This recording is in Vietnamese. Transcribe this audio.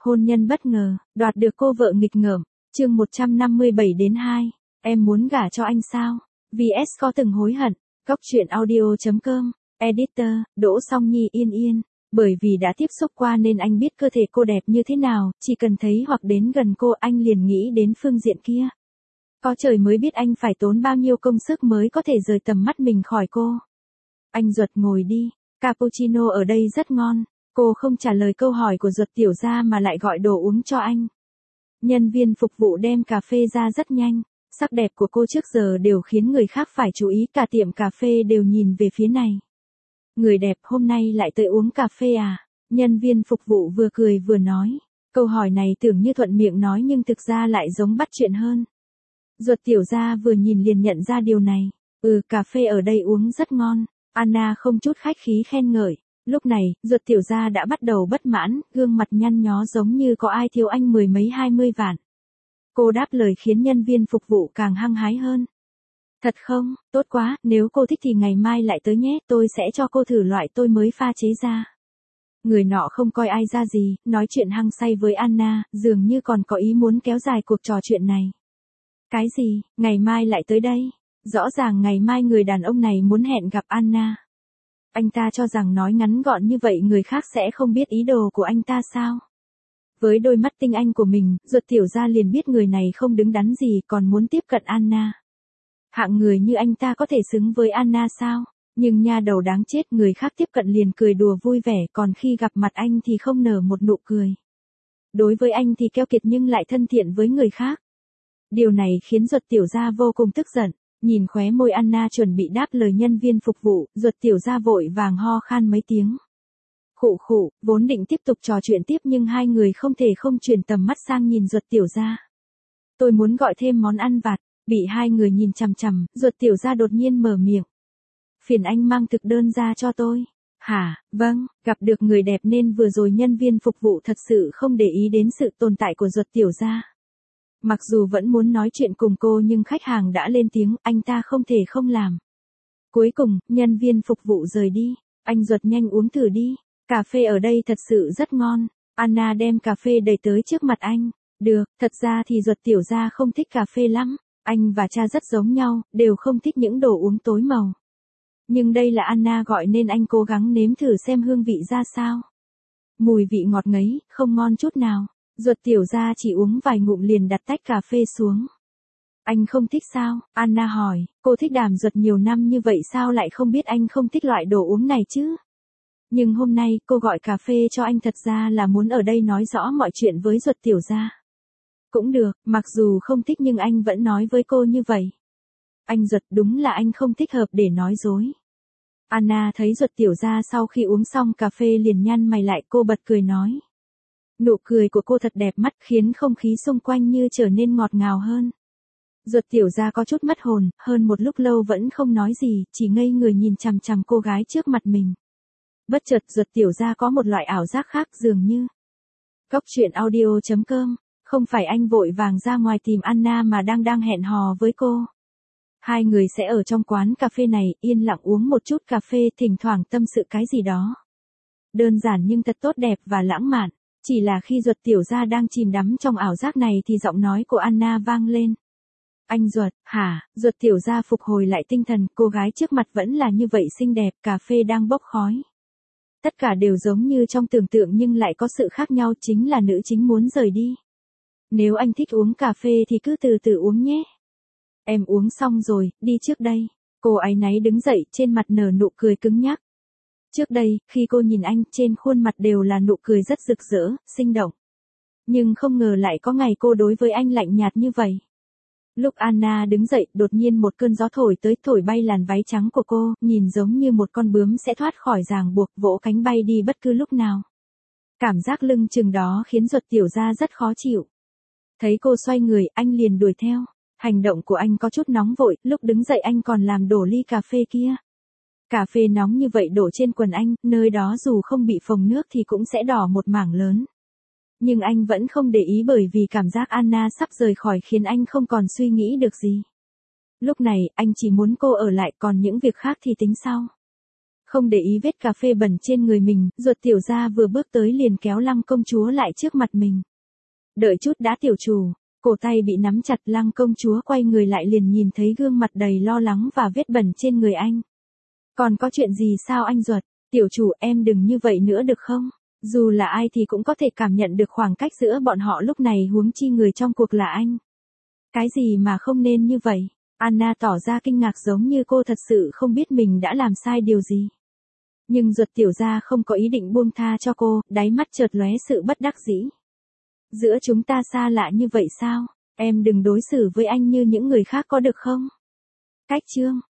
Hôn nhân bất ngờ, đoạt được cô vợ nghịch ngợm. Chương 157-2. Em muốn gả cho anh sao? VS có từng hối hận. Góc truyện audio.com. Editor, Đỗ Song Nhi Yên Yên. Bởi vì đã tiếp xúc qua nên anh biết cơ thể cô đẹp như thế nào, chỉ cần thấy hoặc đến gần cô anh liền nghĩ đến phương diện kia. Có trời mới biết anh phải tốn bao nhiêu công sức mới có thể rời tầm mắt mình khỏi cô. Anh Duật ngồi đi, cappuccino ở đây rất ngon. Cô không trả lời câu hỏi của Duật tiểu gia mà lại gọi đồ uống cho anh. Nhân viên phục vụ đem cà phê ra rất nhanh. Sắc đẹp của cô trước giờ đều khiến người khác phải chú ý, cả tiệm cà phê đều nhìn về phía này. Người đẹp hôm nay lại tới uống cà phê à? Nhân viên phục vụ vừa cười vừa nói. Câu hỏi này tưởng như thuận miệng nói nhưng thực ra lại giống bắt chuyện hơn. Duật tiểu gia vừa nhìn liền nhận ra điều này. Cà phê ở đây uống rất ngon. Anna không chút khách khí khen ngợi. Lúc này, Duật tiểu gia đã bắt đầu bất mãn, gương mặt nhăn nhó giống như có ai thiếu anh mười mấy 20 vạn. Cô đáp lời khiến nhân viên phục vụ càng hăng hái hơn. Thật không, tốt quá, nếu cô thích thì ngày mai lại tới nhé, tôi sẽ cho cô thử loại tôi mới pha chế ra. Người nọ không coi ai ra gì, nói chuyện hăng say với Anna, dường như còn có ý muốn kéo dài cuộc trò chuyện này. Cái gì, ngày mai lại tới đây? Rõ ràng ngày mai người đàn ông này muốn hẹn gặp Anna. Anh ta cho rằng nói ngắn gọn như vậy người khác sẽ không biết ý đồ của anh ta sao? Với đôi mắt tinh anh của mình, Duật tiểu gia liền biết người này không đứng đắn gì còn muốn tiếp cận Anna. Hạng người như anh ta có thể xứng với Anna sao? Nhưng nha đầu đáng chết, người khác tiếp cận liền cười đùa vui vẻ, còn khi gặp mặt anh thì không nở một nụ cười. Đối với anh thì keo kiệt nhưng lại thân thiện với người khác. Điều này khiến Duật tiểu gia vô cùng tức giận. Nhìn khóe môi Anna chuẩn bị đáp lời nhân viên phục vụ, Duật tiểu gia vội vàng ho khan mấy tiếng. Khụ khụ, vốn định tiếp tục trò chuyện tiếp nhưng hai người không thể không chuyển tầm mắt sang nhìn Duật tiểu gia. Tôi muốn gọi thêm món ăn vặt. Bị hai người nhìn chằm chằm, Duật tiểu gia đột nhiên mở miệng. Phiền anh mang thực đơn ra cho tôi. Hả, vâng, gặp được người đẹp nên vừa rồi nhân viên phục vụ thật sự không để ý đến sự tồn tại của Duật tiểu gia. Mặc dù vẫn muốn nói chuyện cùng cô nhưng khách hàng đã lên tiếng, anh ta không thể không làm. Cuối cùng, nhân viên phục vụ rời đi. Anh Duật nhanh uống thử đi. Cà phê ở đây thật sự rất ngon. Anna đem cà phê đẩy tới trước mặt anh. Được, thật ra thì Duật tiểu gia không thích cà phê lắm. Anh và cha rất giống nhau, đều không thích những đồ uống tối màu. Nhưng đây là Anna gọi nên anh cố gắng nếm thử xem hương vị ra sao. Mùi vị ngọt ngấy, không ngon chút nào. Duật tiểu gia chỉ uống vài ngụm liền đặt tách cà phê xuống. Anh không thích sao? Anna hỏi, cô thích Đàm Duật nhiều năm như vậy sao lại không biết anh không thích loại đồ uống này chứ? Nhưng hôm nay cô gọi cà phê cho anh thật ra là muốn ở đây nói rõ mọi chuyện với Duật tiểu gia. Cũng được, mặc dù không thích nhưng anh vẫn nói với cô như vậy. Anh Duật, đúng là anh không thích hợp để nói dối. Anna thấy Duật tiểu gia sau khi uống xong cà phê liền nhăn mày lại, cô bật cười nói. Nụ cười của cô thật đẹp mắt khiến không khí xung quanh như trở nên ngọt ngào hơn. Duật tiểu gia có chút mất hồn, hơn một lúc lâu vẫn không nói gì, chỉ ngây người nhìn chằm chằm cô gái trước mặt mình. Bất chợt Duật tiểu gia có một loại ảo giác khác dường như. Góc truyện audio.com. Không phải anh vội vàng ra ngoài tìm Anna mà đang hẹn hò với cô. Hai người sẽ ở trong quán cà phê này, yên lặng uống một chút cà phê, thỉnh thoảng tâm sự cái gì đó. Đơn giản nhưng thật tốt đẹp và lãng mạn. Chỉ là khi Duật tiểu gia đang chìm đắm trong ảo giác này thì giọng nói của Anna vang lên. Anh Duật, hả? Duật tiểu gia phục hồi lại tinh thần, cô gái trước mặt vẫn là như vậy xinh đẹp, cà phê đang bốc khói. Tất cả đều giống như trong tưởng tượng nhưng lại có sự khác nhau, chính là nữ chính muốn rời đi. Nếu anh thích uống cà phê thì cứ từ từ uống nhé. Em uống xong rồi, đi trước đây. Cô áy náy đứng dậy, trên mặt nở nụ cười cứng nhắc. Trước đây, khi cô nhìn anh, trên khuôn mặt đều là nụ cười rất rực rỡ, sinh động. Nhưng không ngờ lại có ngày cô đối với anh lạnh nhạt như vậy. Lúc Anna đứng dậy, đột nhiên một cơn gió thổi tới, thổi bay làn váy trắng của cô, nhìn giống như một con bướm sẽ thoát khỏi ràng buộc, vỗ cánh bay đi bất cứ lúc nào. Cảm giác lưng chừng đó khiến Duật tiểu gia rất khó chịu. Thấy cô xoay người, anh liền đuổi theo. Hành động của anh có chút nóng vội, lúc đứng dậy anh còn làm đổ ly cà phê kia. Cà phê nóng như vậy đổ trên quần anh, nơi đó dù không bị phồng nước thì cũng sẽ đỏ một mảng lớn. Nhưng anh vẫn không để ý bởi vì cảm giác Anna sắp rời khỏi khiến anh không còn suy nghĩ được gì. Lúc này, anh chỉ muốn cô ở lại, còn những việc khác thì tính sau. Không để ý vết cà phê bẩn trên người mình, Ruột tiểu gia vừa bước tới liền kéo Lăng công chúa lại trước mặt mình. Đợi chút đã tiểu chủ, cổ tay bị nắm chặt, Lăng công chúa quay người lại liền nhìn thấy gương mặt đầy lo lắng và vết bẩn trên người anh. Còn có chuyện gì sao anh Ruột? Tiểu chủ em đừng như vậy nữa được không? Dù là ai thì cũng có thể cảm nhận được khoảng cách giữa bọn họ lúc này, huống chi người trong cuộc là anh. Cái gì mà không nên như vậy? Anna tỏ ra kinh ngạc giống như cô thật sự không biết mình đã làm sai điều gì. Nhưng Ruột tiểu gia không có ý định buông tha cho cô, đáy mắt chợt lóe sự bất đắc dĩ. Giữa chúng ta xa lạ như vậy sao? Em đừng đối xử với anh như những người khác có được không? Cách chương